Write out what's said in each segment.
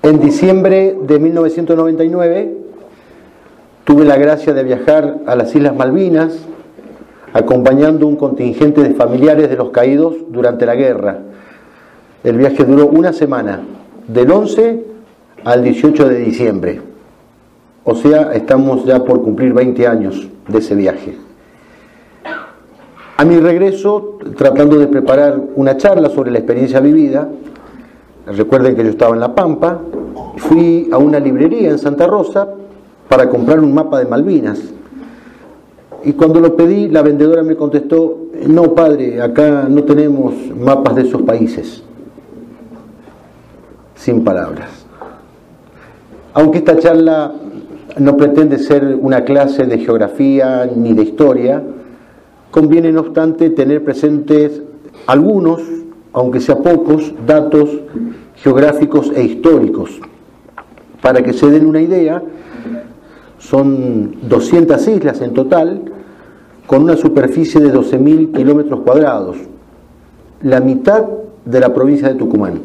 En diciembre de 1999 tuve la gracia de viajar a las Islas Malvinas acompañando un contingente de familiares de los caídos durante la guerra. El viaje duró una semana, del 11 al 18 de diciembre. O sea, estamos ya por cumplir 20 años de ese viaje. A mi regreso, tratando de preparar una charla sobre la experiencia vivida, recuerden que yo estaba en La Pampa, fui a una librería en Santa Rosa para comprar un mapa de Malvinas. Y cuando lo pedí, la vendedora me contestó: no, padre, acá no tenemos mapas de esos países. Sin palabras. Aunque esta charla no pretende ser una clase de geografía ni de historia, conviene no obstante tener presentes algunos, aunque sea pocos, datos geográficos e históricos. Para que se den una idea, son 200 islas en total, con una superficie de 12.000 kilómetros cuadrados, la mitad de la provincia de Tucumán.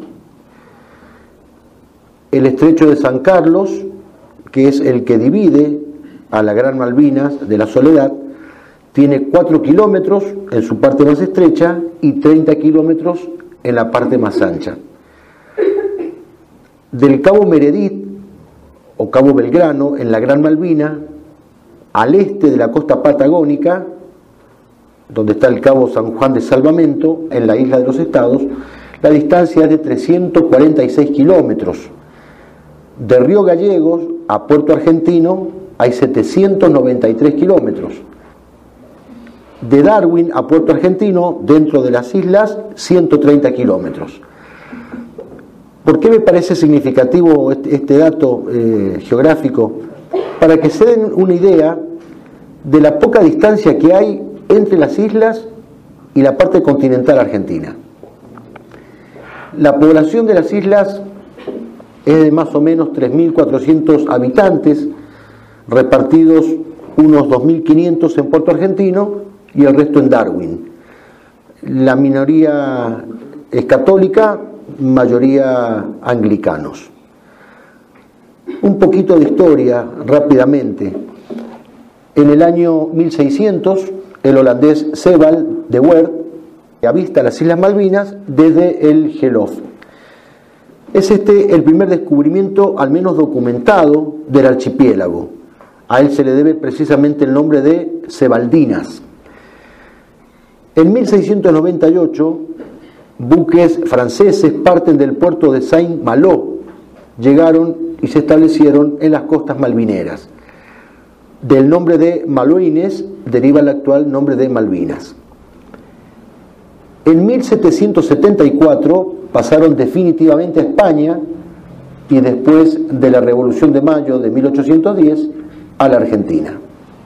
El estrecho de San Carlos, que es el que divide a la Gran Malvinas de la Soledad, tiene 4 kilómetros en su parte más estrecha y 30 kilómetros en la parte más ancha. Del Cabo Meredith o Cabo Belgrano en la Gran Malvina, al este de la costa patagónica, donde está el Cabo San Juan de Salvamento, en la isla de los Estados, la distancia es de 346 kilómetros. De Río Gallegos a Puerto Argentino hay 793 kilómetros. De Darwin a Puerto Argentino, dentro de las islas, 130 kilómetros. ¿Por qué me parece significativo este dato geográfico? Para que se den una idea de la poca distancia que hay entre las islas y la parte continental argentina. La población de las islas es de más o menos 3.400 habitantes, repartidos unos 2.500 en Puerto Argentino y el resto en Darwin. La minoría es católica, mayoría anglicanos. Un poquito de historia rápidamente. En el año 1600, el holandés Sebald de Weert avista las Islas Malvinas desde el Gelof. Es el primer descubrimiento, al menos documentado, del archipiélago. A él se le debe precisamente el nombre de Sebaldinas. En 1698, buques franceses parten del puerto de Saint-Malo, llegaron y se establecieron en las costas malvineras. Del nombre de Malouines deriva el actual nombre de Malvinas. En 1774 pasaron definitivamente a España y después de la Revolución de Mayo de 1810 a la Argentina.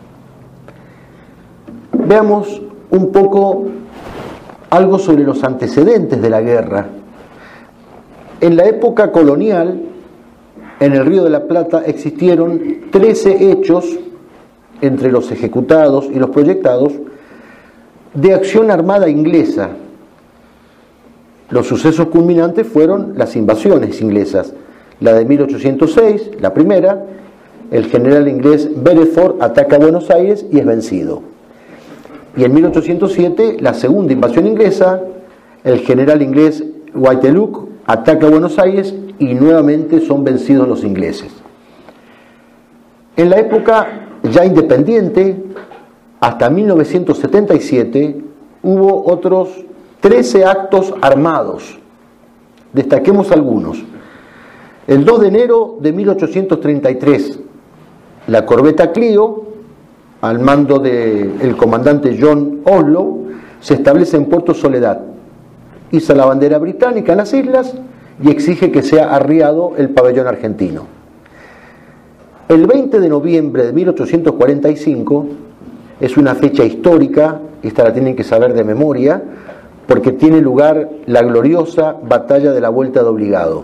Veamos un poco algo sobre los antecedentes de la guerra. En la época colonial, en el Río de la Plata existieron 13 hechos entre los ejecutados y los proyectados de acción armada inglesa. Los sucesos culminantes fueron las invasiones inglesas. La de 1806, la primera, el general inglés Beresford ataca a Buenos Aires y es vencido. Y en 1807, la segunda invasión inglesa, el general inglés Whitelocke ataca a Buenos Aires y nuevamente son vencidos los ingleses. En la época ya independiente, hasta 1977, hubo otros 13 actos armados. Destaquemos algunos. El 2 de enero de 1833, la corbeta Clio, al mando del comandante John Oslow, se establece en Puerto Soledad, iza la bandera británica en las islas y exige que sea arriado el pabellón argentino. El 20 de noviembre de 1845 es una fecha histórica, esta la tienen que saber de memoria, porque tiene lugar la gloriosa batalla de la Vuelta de Obligado.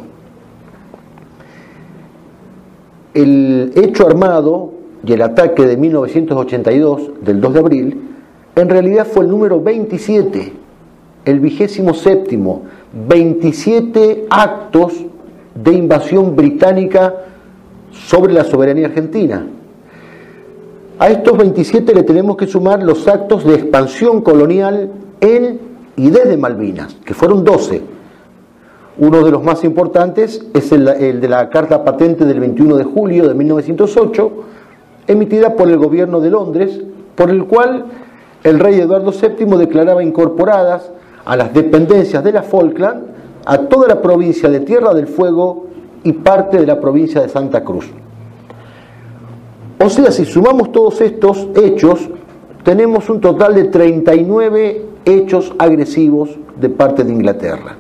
El hecho armado y el ataque de 1982, del 2 de abril, en realidad fue el número 27, el 27º, 27 actos de invasión británica sobre la soberanía argentina. A estos 27 le tenemos que sumar los actos de expansión colonial en y desde Malvinas, que fueron 12. Uno de los más importantes es el de la Carta Patente del 21 de julio de 1908, emitida por el gobierno de Londres, por el cual el rey Eduardo VII declaraba incorporadas a las dependencias de las Falkland a toda la provincia de Tierra del Fuego y parte de la provincia de Santa Cruz. O sea, si sumamos todos estos hechos, tenemos un total de 39 hechos agresivos de parte de Inglaterra.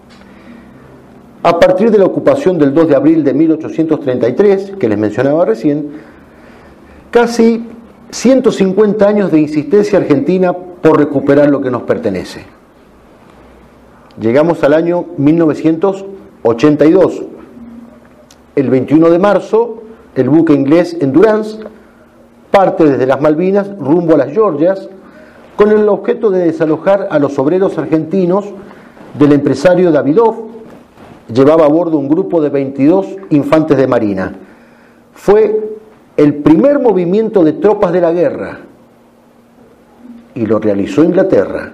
A partir de la ocupación del 2 de abril de 1833, que les mencionaba recién, casi 150 años de insistencia argentina por recuperar lo que nos pertenece. Llegamos al año 1982. El 21 de marzo, el buque inglés Endurance parte desde las Malvinas rumbo a las Georgias con el objeto de desalojar a los obreros argentinos del empresario Davidov. Llevaba a bordo un grupo de 22 infantes de marina. Fue el primer movimiento de tropas de la guerra y lo realizó Inglaterra.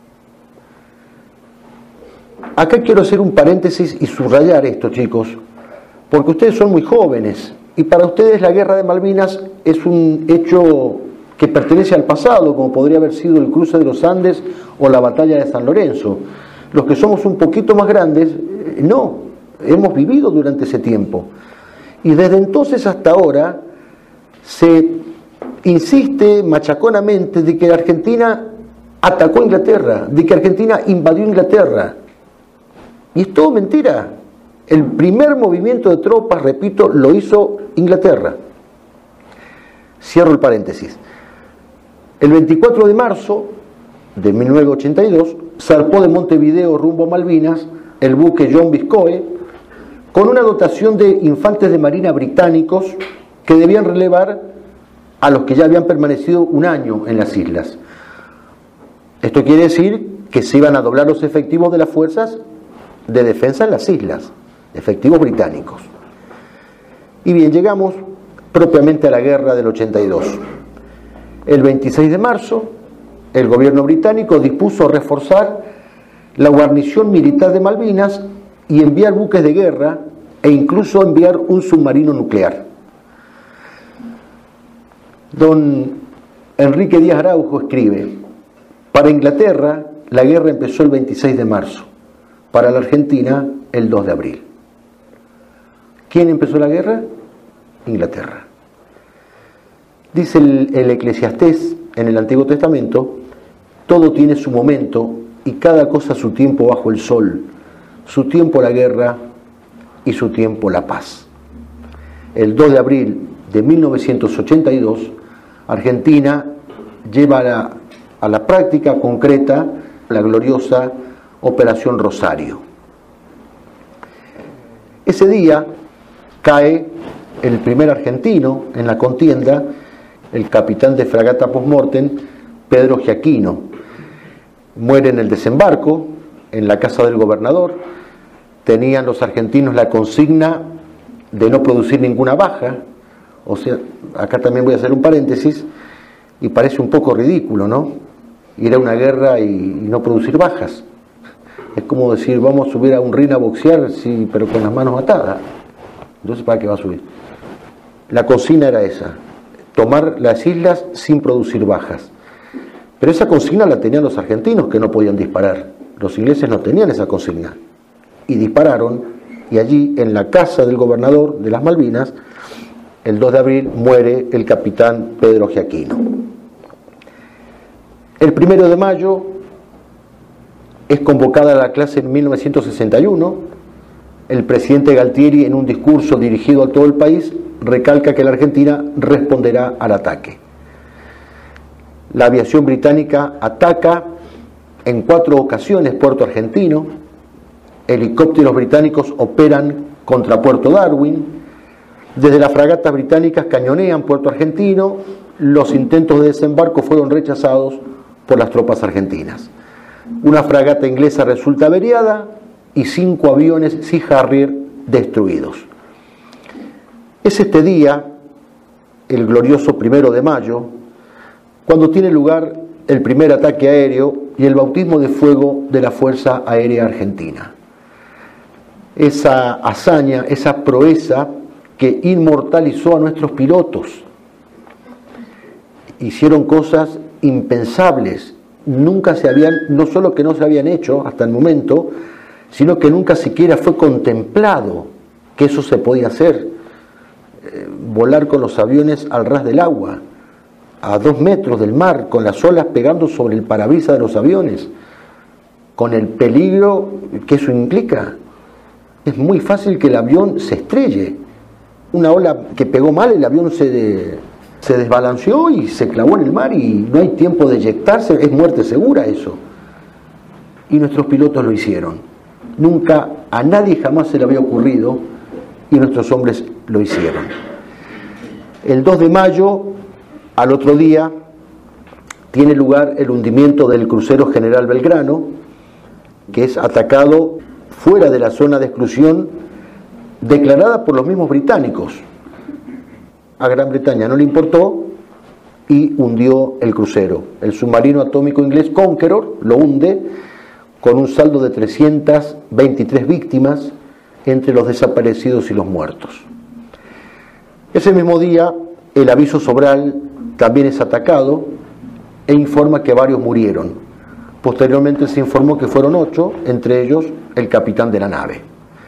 Acá quiero hacer un paréntesis y subrayar esto, chicos, porque ustedes son muy jóvenes y para ustedes la guerra de Malvinas es un hecho que pertenece al pasado, como podría haber sido el cruce de los Andes o la batalla de San Lorenzo. Los que somos un poquito más grandes, no, hemos vivido durante ese tiempo. Y desde entonces hasta ahora se insiste machaconamente de que Argentina atacó a Inglaterra, de que Argentina invadió Inglaterra. Y es todo mentira. El primer movimiento de tropas, repito, lo hizo Inglaterra. Cierro el paréntesis. El 24 de marzo de 1982 zarpó de Montevideo rumbo a Malvinas el buque John Biscoe con una dotación de infantes de marina británicos que debían relevar a los que ya habían permanecido un año en las islas. Esto quiere decir que se iban a doblar los efectivos de las fuerzas de defensa en las islas, efectivos británicos. Y bien, llegamos propiamente a la guerra del 82. El 26 de marzo, el gobierno británico dispuso reforzar la guarnición militar de Malvinas y enviar buques de guerra e incluso enviar un submarino nuclear. Don Enrique Díaz Araujo escribe: para Inglaterra la guerra empezó el 26 de marzo, para la Argentina el 2 de abril. ¿Quién empezó la guerra? Inglaterra. Dice el Eclesiastés en el Antiguo Testamento: todo tiene su momento y cada cosa su tiempo bajo el sol, su tiempo la guerra y su tiempo la paz. El 2 de abril de 1982, Argentina lleva a la práctica concreta la gloriosa Operación Rosario. Ese día cae el primer argentino en la contienda, el capitán de fragata postmortem, Pedro Giaquino. Muere en el desembarco, en la casa del gobernador. Tenían los argentinos la consigna de no producir ninguna baja. O sea, acá también voy a hacer un paréntesis, y parece un poco ridículo, ¿no? Ir a una guerra y no producir bajas. Es como decir, vamos a subir a un ring a boxear, sí, pero con las manos atadas. Entonces, ¿para qué va a subir? La consigna era esa: tomar las islas sin producir bajas. Pero esa consigna la tenían los argentinos, que no podían disparar. Los ingleses no tenían esa consigna. Y dispararon, y allí, en la casa del gobernador de las Malvinas, el 2 de abril muere el capitán Pedro Giaquino. El 1 de mayo es convocada la clase en 1961. El presidente Galtieri, en un discurso dirigido a todo el país, recalca que la Argentina responderá al ataque. La aviación británica ataca en 4 ocasiones Puerto Argentino. Helicópteros británicos operan contra Puerto Darwin. Desde las fragatas británicas cañonean Puerto Argentino. Los intentos de desembarco fueron rechazados por las tropas argentinas. Una fragata inglesa resulta averiada y 5 aviones Sea Harrier destruidos. Es este día, el glorioso 1 de mayo, cuando tiene lugar el primer ataque aéreo y el bautismo de fuego de la Fuerza Aérea Argentina. Esa hazaña, esa proeza que inmortalizó a nuestros pilotos. Hicieron cosas impensables, no solo que no se habían hecho hasta el momento, sino que nunca siquiera fue contemplado que eso se podía hacer. Volar con los aviones al ras del agua, a 2 metros del mar, con las olas pegando sobre el parabrisas de los aviones, con el peligro que eso implica. Es muy fácil que el avión se estrelle. Una ola que pegó mal, el avión se desbalanceó y se clavó en el mar y no hay tiempo de eyectarse, es muerte segura eso. Y nuestros pilotos lo hicieron. Nunca, a nadie jamás se le había ocurrido y nuestros hombres lo hicieron. El 2 de mayo, al otro día, tiene lugar el hundimiento del crucero General Belgrano, que es atacado fuera de la zona de exclusión declarada por los mismos británicos. A Gran Bretaña no le importó y hundió el crucero. El submarino atómico inglés Conqueror lo hunde con un saldo de 323 víctimas entre los desaparecidos y los muertos. Ese mismo día, el aviso Sobral también es atacado e informa que varios murieron. Posteriormente se informó que fueron 8, entre ellos el capitán de la nave.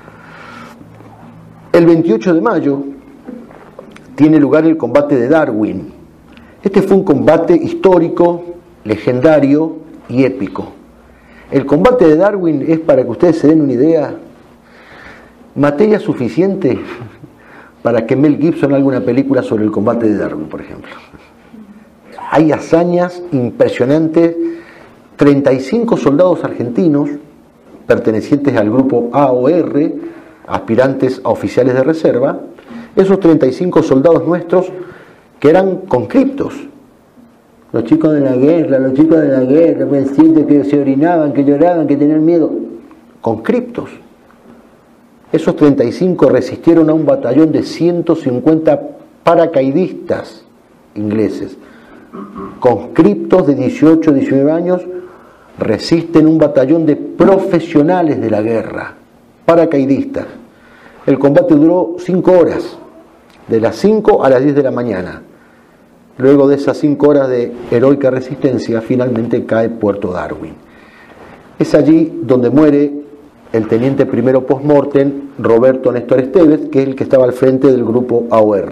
El 28 de mayo tiene lugar el combate de Darwin. Este fue un combate histórico, legendario y épico. El combate de Darwin es, para que ustedes se den una idea, materia suficiente para que Mel Gibson haga una película sobre el combate de Darwin, por ejemplo. Hay hazañas impresionantes. 35 soldados argentinos pertenecientes al grupo AOR, aspirantes a oficiales de reserva, esos 35 soldados nuestros que eran conscriptos. Los chicos de la guerra, sienten que se orinaban, que lloraban, que tenían miedo. Conscriptos. Esos 35 resistieron a un batallón de 150 paracaidistas ingleses. Conscriptos de 18, 19 años resisten un batallón de profesionales de la guerra, paracaidistas. El combate duró 5 horas, de las 5 a las 10 de la mañana. Luego de esas 5 horas de heroica resistencia, finalmente cae Puerto Darwin. Es allí donde muere el teniente primero post-mortem Roberto Néstor Esteves, que es el que estaba al frente del grupo AOR.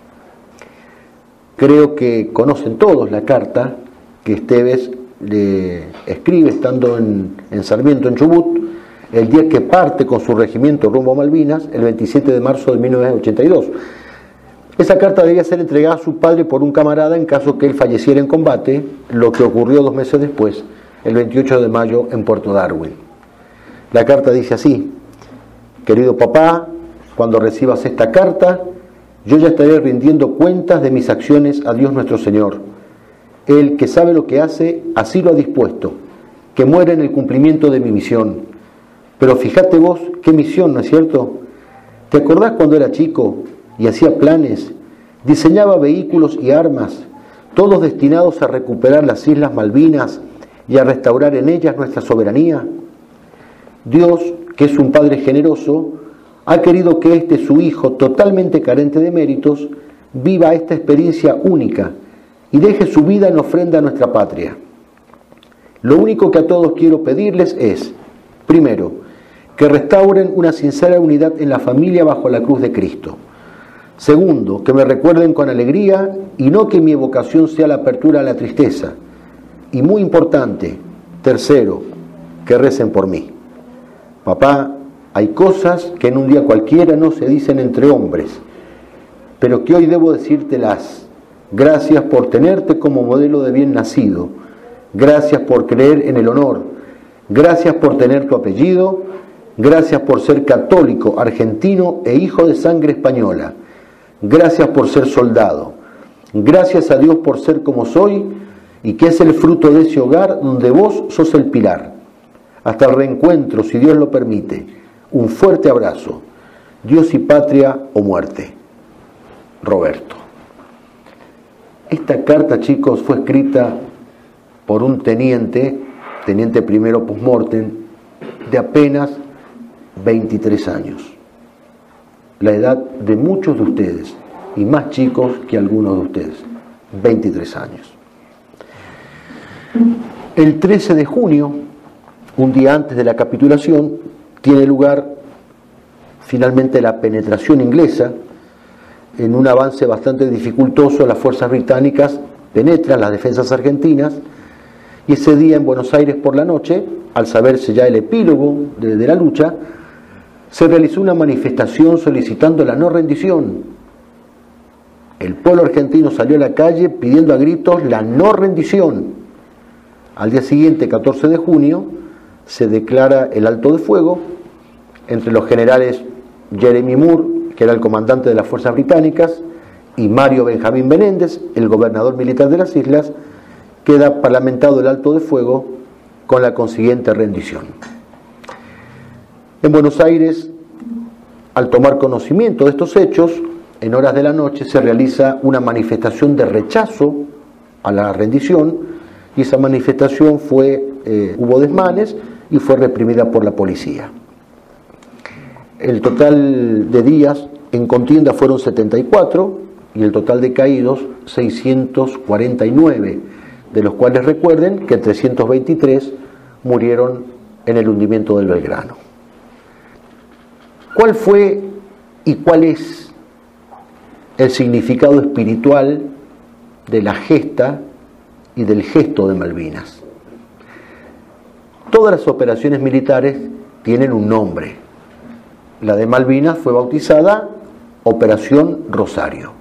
Creo que conocen todos la carta que Esteves le escribe estando en Sarmiento, en Chubut, el día que parte con su regimiento rumbo a Malvinas, el 27 de marzo de 1982. Esa carta debía ser entregada a su padre por un camarada en caso que él falleciera en combate, lo que ocurrió 2 meses después, el 28 de mayo, en Puerto Darwin. La carta dice así: querido papá, cuando recibas esta carta, yo ya estaré rindiendo cuentas de mis acciones a Dios nuestro Señor. Él, que sabe lo que hace, así lo ha dispuesto, que muera en el cumplimiento de mi misión. Pero fíjate vos, qué misión, ¿no es cierto? ¿Te acordás cuando era chico y hacía planes, diseñaba vehículos y armas, todos destinados a recuperar las Islas Malvinas y a restaurar en ellas nuestra soberanía? Dios, que es un Padre generoso, ha querido que este su Hijo, totalmente carente de méritos, viva esta experiencia única y deje su vida en ofrenda a nuestra patria. Lo único que a todos quiero pedirles es, primero, que restauren una sincera unidad en la familia bajo la cruz de Cristo. Segundo, que me recuerden con alegría y no que mi evocación sea la apertura a la tristeza. Y muy importante, tercero, que recen por mí. Papá, hay cosas que en un día cualquiera no se dicen entre hombres, pero que hoy debo decírtelas. Gracias por tenerte como modelo de bien nacido. Gracias por creer en el honor. Gracias por tener tu apellido. Gracias por ser católico, argentino e hijo de sangre española. Gracias por ser soldado. Gracias a Dios por ser como soy y que es el fruto de ese hogar donde vos sos el pilar. Hasta el reencuentro, si Dios lo permite. Un fuerte abrazo. Dios y patria o muerte. Roberto. Esta carta, chicos, fue escrita por un teniente primero post-mortem, de apenas 23 años. La edad de muchos de ustedes, y más chicos que algunos de ustedes, 23 años. El 13 de junio, un día antes de la capitulación, tiene lugar finalmente la penetración inglesa. En un avance bastante dificultoso, las fuerzas británicas penetran las defensas argentinas, y ese día en Buenos Aires por la noche, al saberse ya el epílogo de la lucha, se realizó una manifestación solicitando la no rendición. El pueblo argentino salió a la calle pidiendo a gritos la no rendición. Al día siguiente, 14 de junio, se declara el alto de fuego entre los generales Jeremy Moore, que era el comandante de las fuerzas británicas, y Mario Benjamín Menéndez, el gobernador militar de las islas. Queda parlamentado el alto de fuego con la consiguiente rendición. En Buenos Aires, al tomar conocimiento de estos hechos, en horas de la noche se realiza una manifestación de rechazo a la rendición, y esa manifestación hubo desmanes y fue reprimida por la policía. El total de días en contienda fueron 74 y el total de caídos 649, de los cuales recuerden que 323 murieron en el hundimiento del Belgrano. ¿Cuál fue y cuál es el significado espiritual de la gesta y del gesto de Malvinas? Todas las operaciones militares tienen un nombre. La de Malvinas fue bautizada Operación Rosario,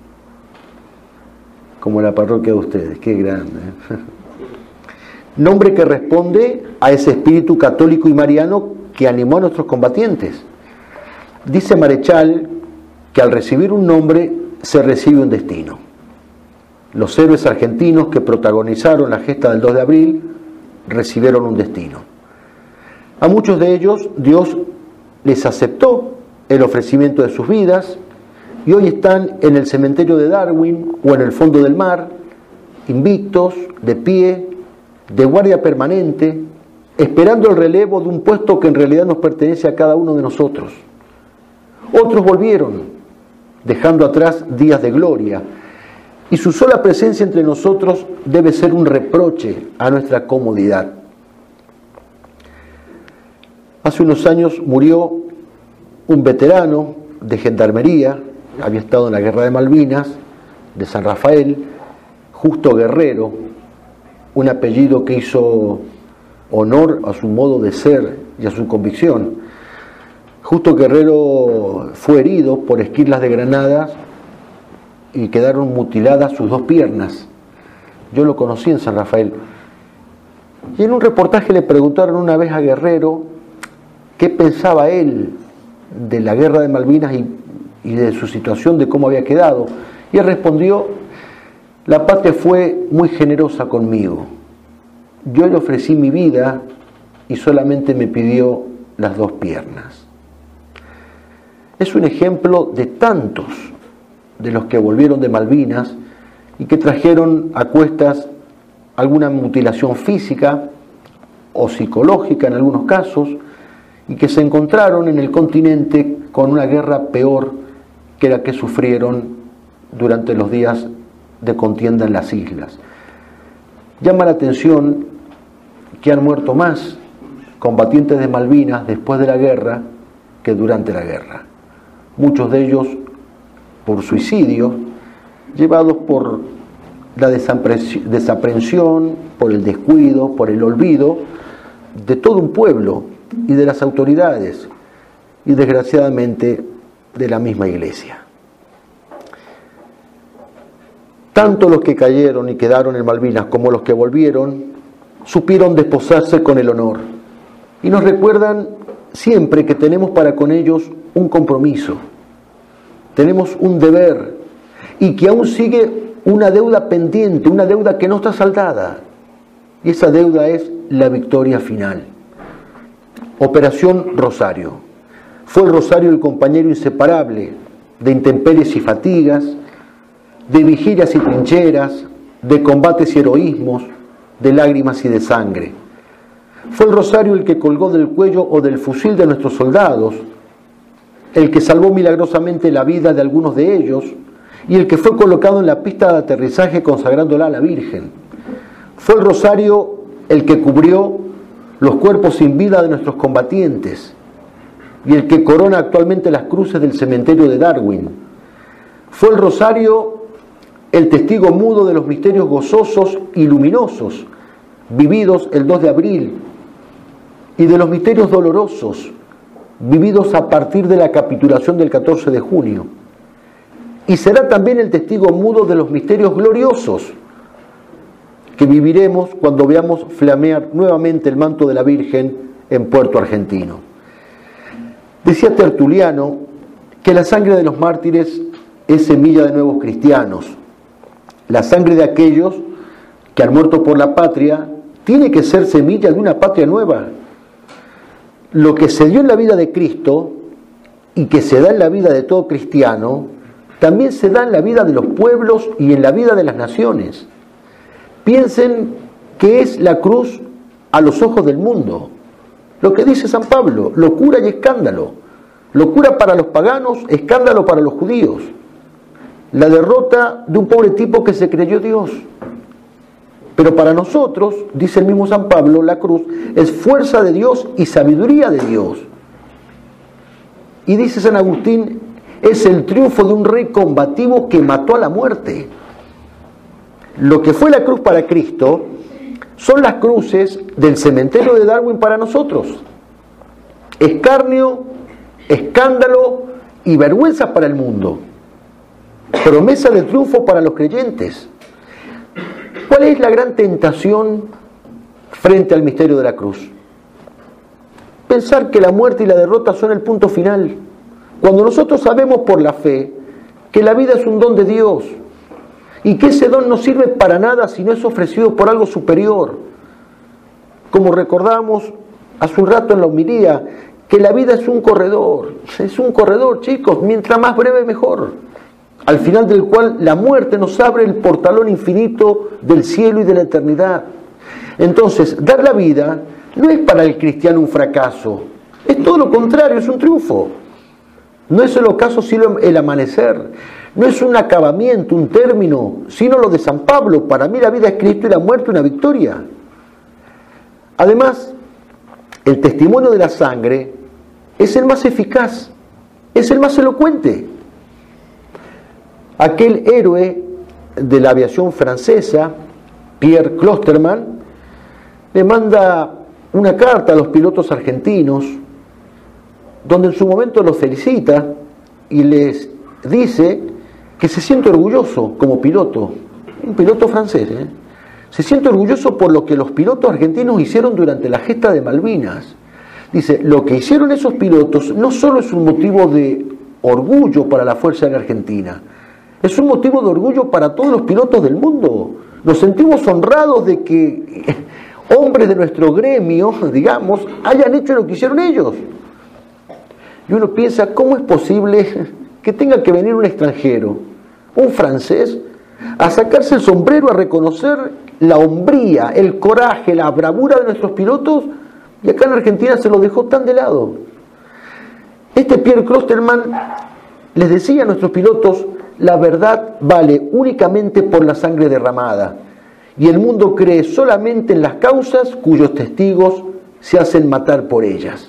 como la parroquia de ustedes. Qué grande, ¿eh? Nombre que responde a ese espíritu católico y mariano que animó a nuestros combatientes. Dice Marechal que al recibir un nombre se recibe un destino. Los héroes argentinos que protagonizaron la gesta del 2 de abril recibieron un destino. A muchos de ellos Dios les aceptó el ofrecimiento de sus vidas, y hoy están en el cementerio de Darwin o en el fondo del mar, invictos, de pie, de guardia permanente, esperando el relevo de un puesto que en realidad nos pertenece a cada uno de nosotros. Otros volvieron, dejando atrás días de gloria, y su sola presencia entre nosotros debe ser un reproche a nuestra comodidad. Hace unos años murió un veterano de gendarmería, había estado en la guerra de Malvinas, de San Rafael, Justo Guerrero, un apellido que hizo honor a su modo de ser y a su convicción. Justo Guerrero fue herido por esquirlas de granadas y quedaron mutiladas sus dos piernas. Yo lo conocí en San Rafael. Y en un reportaje le preguntaron una vez a Guerrero qué pensaba él de la guerra de Malvinas y de su situación, de cómo había quedado. Y él respondió: la patria fue muy generosa conmigo. Yo le ofrecí mi vida y solamente me pidió las dos piernas. Es un ejemplo de tantos de los que volvieron de Malvinas y que trajeron a cuestas alguna mutilación física o psicológica en algunos casos, y que se encontraron en el continente con una guerra peor que la que sufrieron durante los días de contienda en las islas. Llama la atención que han muerto más combatientes de Malvinas después de la guerra que durante la guerra. Muchos de ellos por suicidio, llevados por la desaprensión, por el descuido, por el olvido de todo un pueblo y de las autoridades, y desgraciadamente de la misma Iglesia. Tanto los que cayeron y quedaron en Malvinas como los que volvieron supieron desposarse con el honor, y nos recuerdan siempre que tenemos para con ellos un compromiso, tenemos un deber, y que aún sigue una deuda pendiente, una deuda que no está saldada, y esa deuda es la victoria final. Operación Rosario Fue el rosario el compañero inseparable de intemperies y fatigas, de vigilias y trincheras, de combates y heroísmos, de lágrimas y de sangre. Fue el rosario el que colgó del cuello o del fusil de nuestros soldados, el que salvó milagrosamente la vida de algunos de ellos y el que fue colocado en la pista de aterrizaje consagrándola a la Virgen. Fue el rosario el que cubrió los cuerpos sin vida de nuestros combatientes y el que corona actualmente las cruces del cementerio de Darwin. Fue el rosario el testigo mudo de los misterios gozosos y luminosos vividos el 2 de abril y de los misterios dolorosos vividos a partir de la capitulación del 14 de junio. Y será también el testigo mudo de los misterios gloriosos que viviremos cuando veamos flamear nuevamente el manto de la Virgen en Puerto Argentino. Decía Tertuliano que la sangre de los mártires es semilla de nuevos cristianos. La sangre de aquellos que han muerto por la patria tiene que ser semilla de una patria nueva. Lo que se dio en la vida de Cristo y que se da en la vida de todo cristiano, también se da en la vida de los pueblos y en la vida de las naciones. Piensen que es la cruz a los ojos del mundo. Lo que dice San Pablo, locura y escándalo. Locura para los paganos, escándalo para los judíos. La derrota de un pobre tipo que se creyó Dios. Pero para nosotros, dice el mismo San Pablo, la cruz es fuerza de Dios y sabiduría de Dios. Y dice San Agustín, es el triunfo de un rey combativo que mató a la muerte. Lo que fue la cruz para Cristo son las cruces del cementerio de Darwin para nosotros. Escarnio, escándalo y vergüenza para el mundo. Promesa de triunfo para los creyentes. ¿Cuál es la gran tentación frente al misterio de la cruz? Pensar que la muerte y la derrota son el punto final. Cuando nosotros sabemos por la fe que la vida es un don de Dios y que ese don no sirve para nada si no es ofrecido por algo superior. Como recordábamos hace un rato en la homilía, que la vida es un corredor, chicos, mientras más breve mejor, al final del cual la muerte nos abre el portalón infinito del cielo y de la eternidad. Entonces, dar la vida no es para el cristiano un fracaso, es todo lo contrario, es un triunfo. No es el ocaso sino el amanecer, no es un acabamiento, un término, sino lo de San Pablo. Para mí la vida es Cristo y la muerte una victoria. Además, el testimonio de la sangre es el más eficaz, es el más elocuente. Aquel héroe de la aviación francesa, Pierre Clostermann, le manda una carta a los pilotos argentinos, donde en su momento los felicita y les dice que se siente orgulloso como piloto, un piloto francés, se siente orgulloso por lo que los pilotos argentinos hicieron durante la gesta de Malvinas. Dice, lo que hicieron esos pilotos no solo es un motivo de orgullo para la Fuerza Aérea Argentina, es un motivo de orgullo para todos los pilotos del mundo. Nos sentimos honrados de que hombres de nuestro gremio, digamos, hayan hecho lo que hicieron ellos. Y uno piensa, ¿cómo es posible que tenga que venir un extranjero, un francés, a sacarse el sombrero, a reconocer la hombría, el coraje, la bravura de nuestros pilotos, y acá en Argentina se lo dejó tan de lado? Este Pierre Clostermann les decía a nuestros pilotos, la verdad vale únicamente por la sangre derramada, y el mundo cree solamente en las causas cuyos testigos se hacen matar por ellas.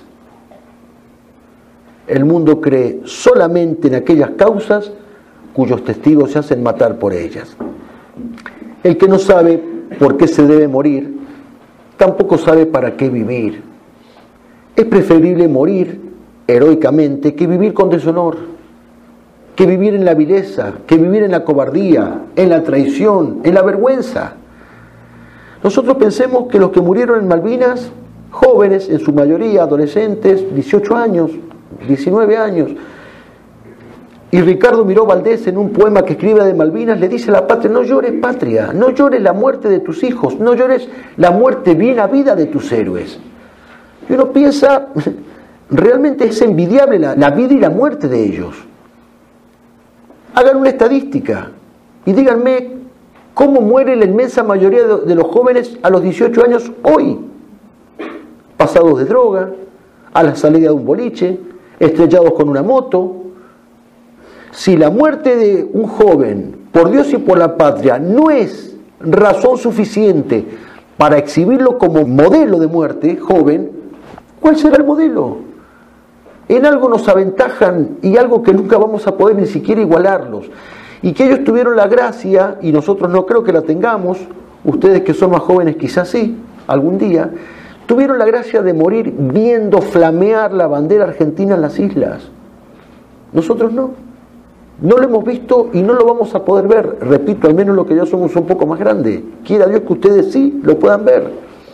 El mundo cree solamente en aquellas causas cuyos testigos se hacen matar por ellas. El que no sabe por qué se debe morir, tampoco sabe para qué vivir. Es preferible morir heroicamente que vivir con deshonor, que vivir en la vileza, que vivir en la cobardía, en la traición, en la vergüenza. Nosotros pensemos que los que murieron en Malvinas, jóvenes, en su mayoría adolescentes, 18 años, 19 años, y Ricardo Miró Valdés en un poema que escribe de Malvinas le dice a la patria, no llores patria, no llores la muerte de tus hijos, no llores la muerte bien habida de tus héroes. Y uno piensa, realmente es envidiable la vida y la muerte de ellos. Hagan una estadística y díganme cómo muere la inmensa mayoría de los jóvenes a los 18 años hoy, pasados de droga, a la salida de un boliche, estrellados con una moto. Si la muerte de un joven, por Dios y por la patria, no es razón suficiente para exhibirlo como modelo de muerte joven, ¿cuál será el modelo? En algo nos aventajan y algo que nunca vamos a poder ni siquiera igualarlos. Y que ellos tuvieron la gracia, y nosotros no creo que la tengamos, ustedes que son más jóvenes quizás sí, algún día, tuvieron la gracia de morir viendo flamear la bandera argentina en las islas. Nosotros no. No lo hemos visto y no lo vamos a poder ver. Repito, al menos los que ya somos un poco más grandes. Quiera Dios que ustedes sí lo puedan ver.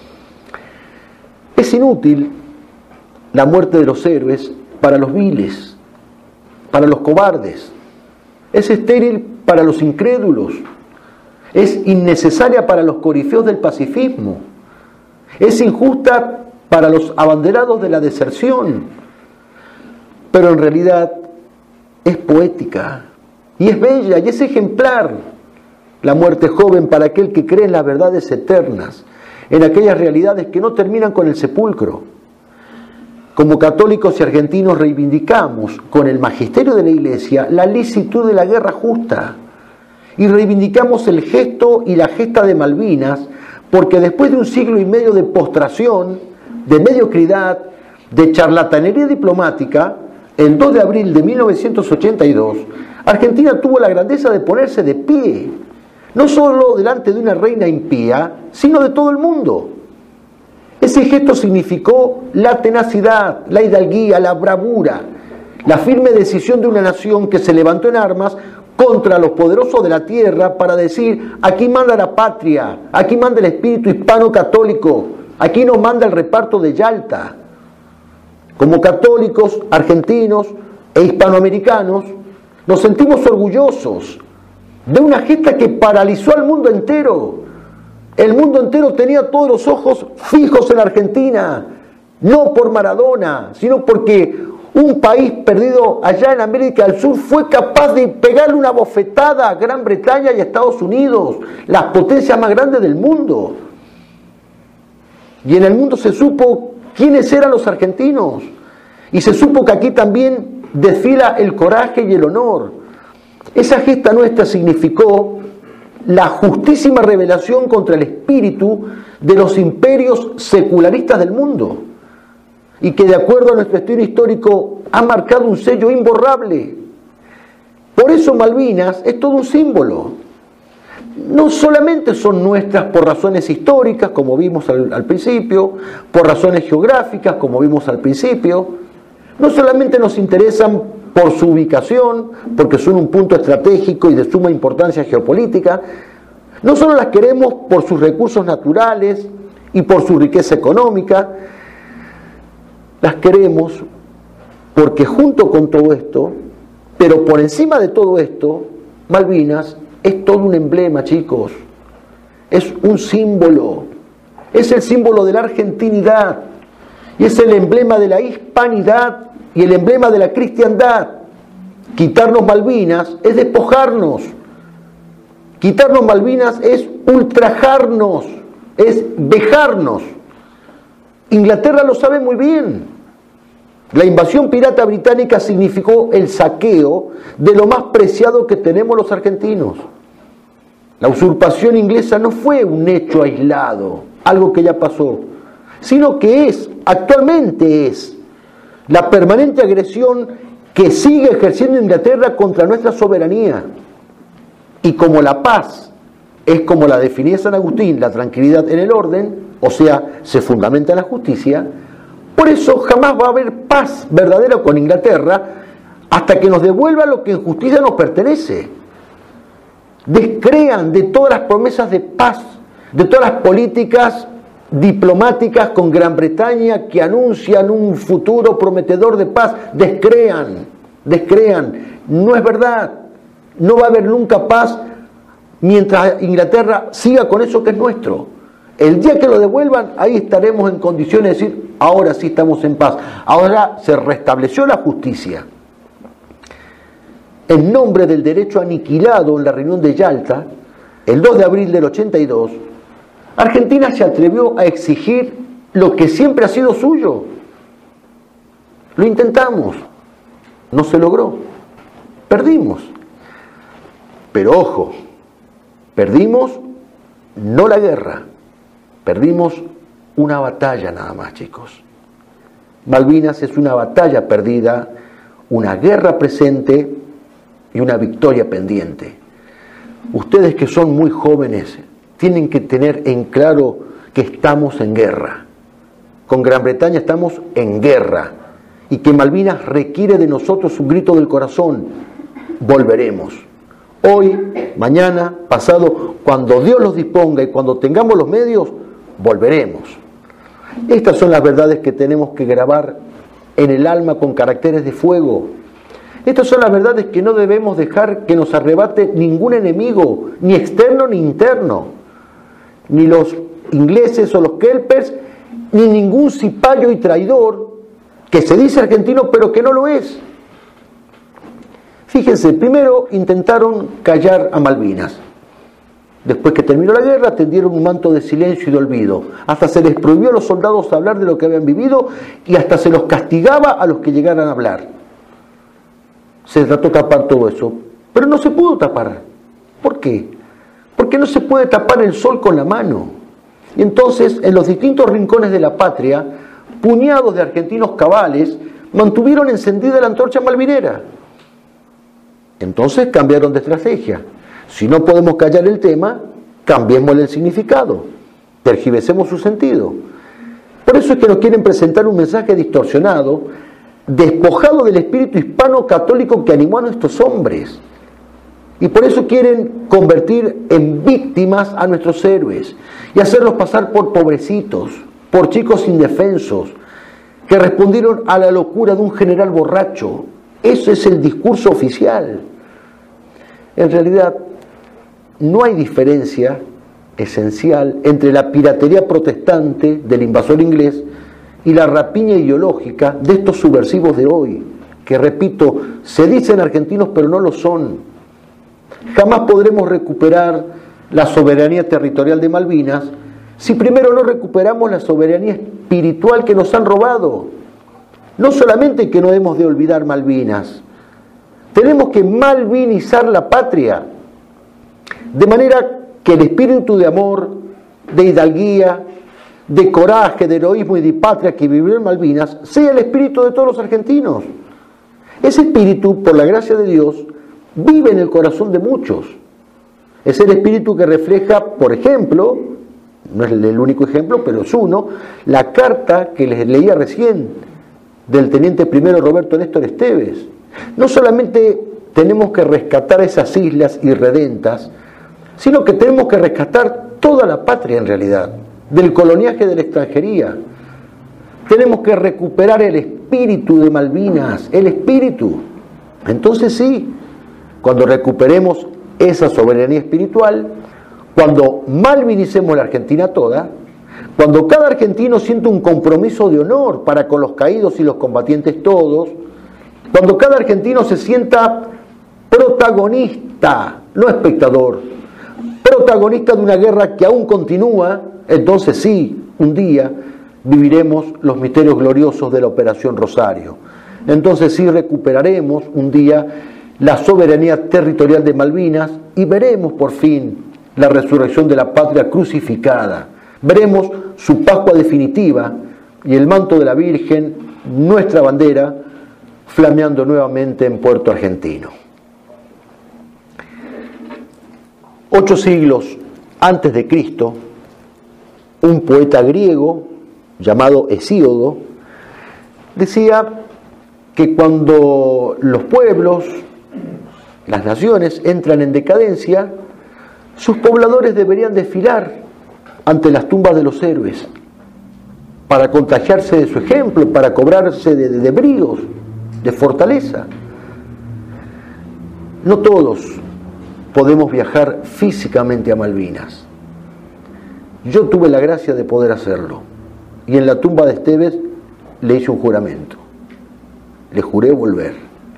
Es inútil la muerte de los héroes para los viles, para los cobardes. Es estéril para los incrédulos. Es innecesaria para los corifeos del pacifismo. Es injusta para los abanderados de la deserción. Pero en realidad es poética y es bella y es ejemplar la muerte joven para aquel que cree en las verdades eternas, en aquellas realidades que no terminan con el sepulcro. Como católicos y argentinos reivindicamos con el magisterio de la Iglesia la licitud de la guerra justa y reivindicamos el gesto y la gesta de Malvinas, porque después de un siglo y medio de postración, de mediocridad, de charlatanería diplomática, el 2 de abril de 1982, Argentina tuvo la grandeza de ponerse de pie, no solo delante de una reina impía, sino de todo el mundo. Ese gesto significó la tenacidad, la hidalguía, la bravura, la firme decisión de una nación que se levantó en armas contra los poderosos de la tierra para decir: aquí manda la patria, aquí manda el espíritu hispano católico, aquí no manda el reparto de Yalta. Como católicos, argentinos e hispanoamericanos, nos sentimos orgullosos de una gesta que paralizó al mundo entero. El mundo entero tenía todos los ojos fijos en Argentina, no por Maradona, sino porque un país perdido allá en América del Sur fue capaz de pegarle una bofetada a Gran Bretaña y a Estados Unidos, las potencias más grandes del mundo. Y en el mundo se supo quiénes eran los argentinos, y se supo que aquí también desfila el coraje y el honor. Esa gesta nuestra significó la justísima rebelión contra el espíritu de los imperios secularistas del mundo, y que de acuerdo a nuestro estilo histórico ha marcado un sello imborrable. Por eso Malvinas es todo un símbolo. No solamente son nuestras por razones históricas, como vimos al principio, por razones geográficas, como vimos al principio, no solamente nos interesan por su ubicación, porque son un punto estratégico y de suma importancia geopolítica, no solo las queremos por sus recursos naturales y por su riqueza económica, las queremos porque junto con todo esto, pero por encima de todo esto, Malvinas es todo un emblema, chicos, es un símbolo, es el símbolo de la argentinidad y es el emblema de la hispanidad y el emblema de la cristiandad. Quitarnos Malvinas es despojarnos. Quitarnos Malvinas es ultrajarnos, es vejarnos. Inglaterra lo sabe muy bien. La invasión pirata británica significó el saqueo de lo más preciado que tenemos los argentinos. La usurpación inglesa no fue un hecho aislado, algo que ya pasó, sino que actualmente es la permanente agresión que sigue ejerciendo Inglaterra contra nuestra soberanía. Y como la paz es como la definía San Agustín, la tranquilidad en el orden, o sea, se fundamenta en la justicia, por eso jamás va a haber paz verdadera con Inglaterra hasta que nos devuelva lo que en justicia nos pertenece. Descrean de todas las promesas de paz, de todas las políticas diplomáticas con Gran Bretaña que anuncian un futuro prometedor de paz. Descrean, no es verdad, no va a haber nunca paz mientras Inglaterra siga con eso que es nuestro. El día que lo devuelvan, ahí estaremos en condiciones de decir: ahora sí estamos en paz, ahora se restableció la justicia. En nombre del derecho aniquilado en la reunión de Yalta, el 2 de abril del 82, Argentina se atrevió a exigir lo que siempre ha sido suyo. Lo intentamos, no se logró, perdimos. Pero ojo, perdimos no la guerra, perdimos una batalla nada más, chicos. Malvinas es una batalla perdida, una guerra presente y una victoria pendiente. Ustedes que son muy jóvenes tienen que tener en claro que estamos en guerra. Con Gran Bretaña estamos en guerra y que Malvinas requiere de nosotros un grito del corazón. Volveremos. Hoy, mañana, pasado, cuando Dios los disponga y cuando tengamos los medios, volveremos. Estas son las verdades que tenemos que grabar en el alma con caracteres de fuego. Estas son las verdades que no debemos dejar que nos arrebate ningún enemigo, ni externo ni interno, ni los ingleses o los kelpers, ni ningún cipayo y traidor que se dice argentino pero que no lo es. Fíjense, primero intentaron callar a Malvinas. Después que terminó la guerra, tendieron un manto de silencio y de olvido. Hasta se les prohibió a los soldados hablar de lo que habían vivido y hasta se los castigaba a los que llegaran a hablar. Se trató de tapar todo eso, pero no se pudo tapar. ¿Por qué? Porque no se puede tapar el sol con la mano. Y entonces, en los distintos rincones de la patria, puñados de argentinos cabales mantuvieron encendida la antorcha malvinera. Entonces cambiaron de estrategia. Si no podemos callar el tema, cambiémosle el significado, tergiversemos su sentido. Por eso es que nos quieren presentar un mensaje distorsionado, despojado del espíritu hispano católico que animó a nuestros hombres. Y por eso quieren convertir en víctimas a nuestros héroes y hacerlos pasar por pobrecitos, por chicos indefensos, que respondieron a la locura de un general borracho. Ese es el discurso oficial. En realidad, no hay diferencia esencial entre la piratería protestante del invasor inglés y la rapiña ideológica de estos subversivos de hoy, que, repito, se dicen argentinos pero no lo son. Jamás podremos recuperar la soberanía territorial de Malvinas si primero no recuperamos la soberanía espiritual que nos han robado. No solamente que no hemos de olvidar Malvinas, tenemos que malvinizar la patria, de manera que el espíritu de amor, de hidalguía, de coraje, de heroísmo y de patria que vivió en Malvinas sea el espíritu de todos los argentinos. Ese espíritu, por la gracia de Dios, vive en el corazón de muchos. Es el espíritu que refleja, por ejemplo, no es el único ejemplo, pero es uno, la carta que les leía recién del teniente primero Roberto Néstor Esteves. No solamente tenemos que rescatar esas islas irredentas, sino que tenemos que rescatar toda la patria en realidad, del coloniaje de la extranjería. Tenemos que recuperar el espíritu de Malvinas, el espíritu. Entonces sí, cuando recuperemos esa soberanía espiritual, cuando malvinicemos la Argentina toda, cuando cada argentino siente un compromiso de honor para con los caídos y los combatientes todos, cuando cada argentino se sienta protagonista, no espectador, protagonista de una guerra que aún continúa, entonces sí, un día viviremos los misterios gloriosos de la Operación Rosario. Entonces sí recuperaremos un día la soberanía territorial de Malvinas y veremos por fin la resurrección de la patria crucificada. Veremos su Pascua definitiva y el manto de la Virgen, nuestra bandera, flameando nuevamente en Puerto Argentino. 8 siglos antes de Cristo, un poeta griego llamado Hesíodo decía que cuando los pueblos, las naciones entran en decadencia, sus pobladores deberían desfilar ante las tumbas de los héroes para contagiarse de su ejemplo, para cobrarse de bríos, de fortaleza. No todos podemos viajar físicamente a Malvinas. Yo tuve la gracia de poder hacerlo y en la tumba de Esteves le hice un juramento. Le juré volver.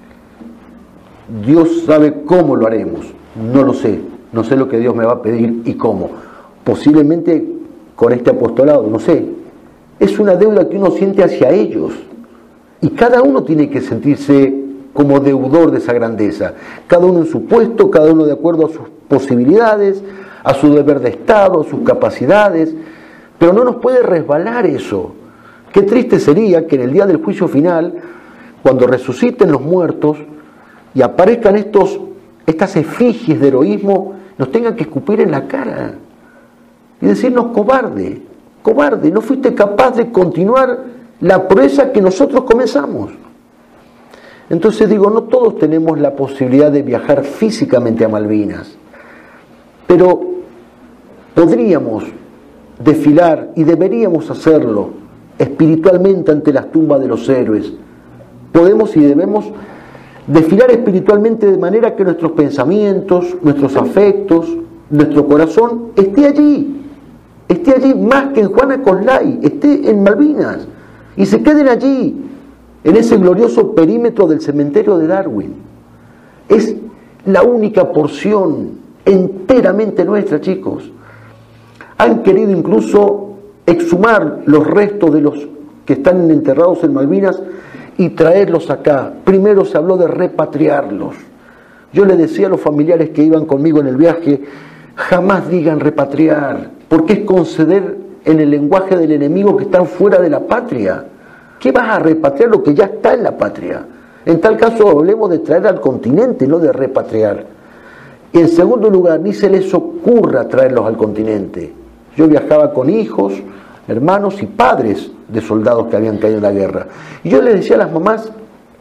Dios sabe cómo lo haremos. No lo sé. No sé lo que Dios me va a pedir y cómo. Posiblemente con este apostolado, no sé. Es una deuda que uno siente hacia ellos. Y cada uno tiene que sentirse como deudor de esa grandeza. Cada uno en su puesto, cada uno de acuerdo a sus posibilidades, a su deber de Estado, a sus capacidades. Pero no nos puede resbalar eso. Qué triste sería que en el día del juicio final, cuando resuciten los muertos y aparezcan estas efigies de heroísmo, nos tengan que escupir en la cara y decirnos: cobarde, cobarde, no fuiste capaz de continuar la proeza que nosotros comenzamos. Entonces digo, no todos tenemos la posibilidad de viajar físicamente a Malvinas, pero podríamos desfilar y deberíamos hacerlo espiritualmente ante las tumbas de los héroes. Podemos y debemos desfilar espiritualmente de manera que nuestros pensamientos, nuestros afectos, nuestro corazón esté allí más que en Juana Coslay, esté en Malvinas y se queden allí, en ese glorioso perímetro del cementerio de Darwin. Es la única porción enteramente nuestra, chicos. Han querido incluso exhumar los restos de los que están enterrados en Malvinas y traerlos acá. Primero se habló de repatriarlos. Yo le decía a los familiares que iban conmigo en el viaje: jamás digan repatriar, porque es conceder en el lenguaje del enemigo que están fuera de la patria. ¿Qué vas a repatriar lo que ya está en la patria? En tal caso hablemos de traer al continente, no de repatriar. Y en segundo lugar, ni se les ocurra traerlos al continente. Yo viajaba con hijos, hermanos y padres de soldados que habían caído en la guerra. Y yo les decía a las mamás: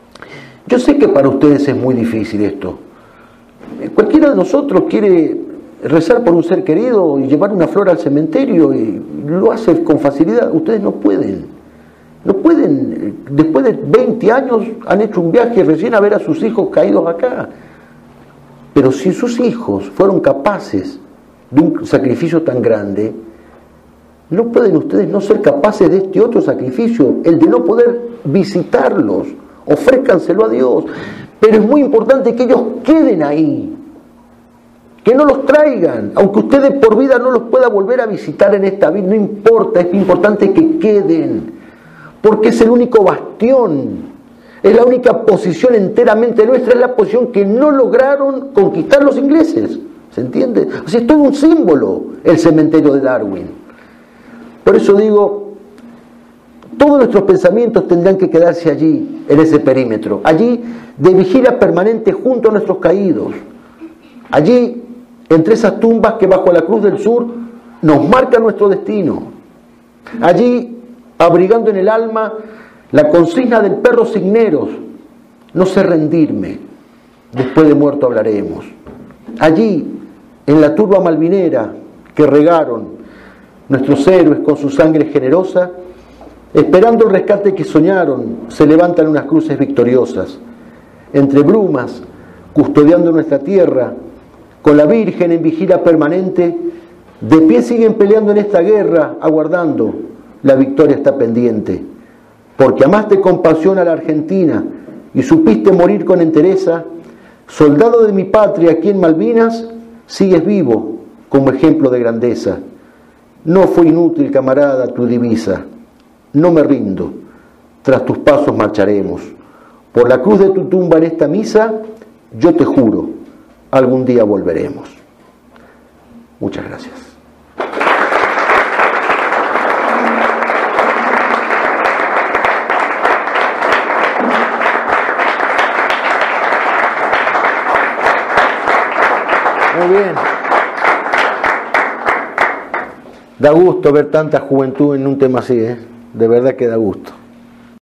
yo sé que para ustedes es muy difícil esto. Cualquiera de nosotros quiere rezar por un ser querido y llevar una flor al cementerio y lo hace con facilidad. Ustedes no pueden. No pueden. Después de 20 años han hecho un viaje recién a ver a sus hijos caídos acá. Pero si sus hijos fueron capaces de un sacrificio tan grande, no pueden ustedes no ser capaces de este otro sacrificio, el de no poder visitarlos. Ofrézcanselo a Dios. Pero es muy importante que ellos queden ahí, que no los traigan, aunque usted de por vida no los pueda volver a visitar en esta vida, no importa, es importante que queden, porque es el único bastión, es la única posición enteramente nuestra, es la posición que no lograron conquistar los ingleses, ¿se entiende? O sea, es todo un símbolo el cementerio de Darwin. Por eso digo, todos nuestros pensamientos tendrán que quedarse allí, en ese perímetro, allí de vigilia permanente junto a nuestros caídos, allí entre esas tumbas que bajo la Cruz del Sur nos marcan nuestro destino, allí abrigando en el alma la consigna del perro Cisneros: no sé rendirme, después de muerto hablaremos. Allí, en la turba malvinera que regaron nuestros héroes con su sangre generosa, esperando el rescate que soñaron, se levantan unas cruces victoriosas. Entre brumas, custodiando nuestra tierra, con la Virgen en vigilia permanente, de pie siguen peleando en esta guerra, aguardando. La victoria está pendiente, porque amaste con pasión a la Argentina y supiste morir con entereza. Soldado de mi patria aquí en Malvinas, sigues vivo como ejemplo de grandeza. No fue inútil, camarada, tu divisa. No me rindo, tras tus pasos marcharemos. Por la cruz de tu tumba en esta misa, yo te juro, algún día volveremos. Muchas gracias. Muy bien. Da gusto ver tanta juventud en un tema así, ¿eh? De verdad que da gusto.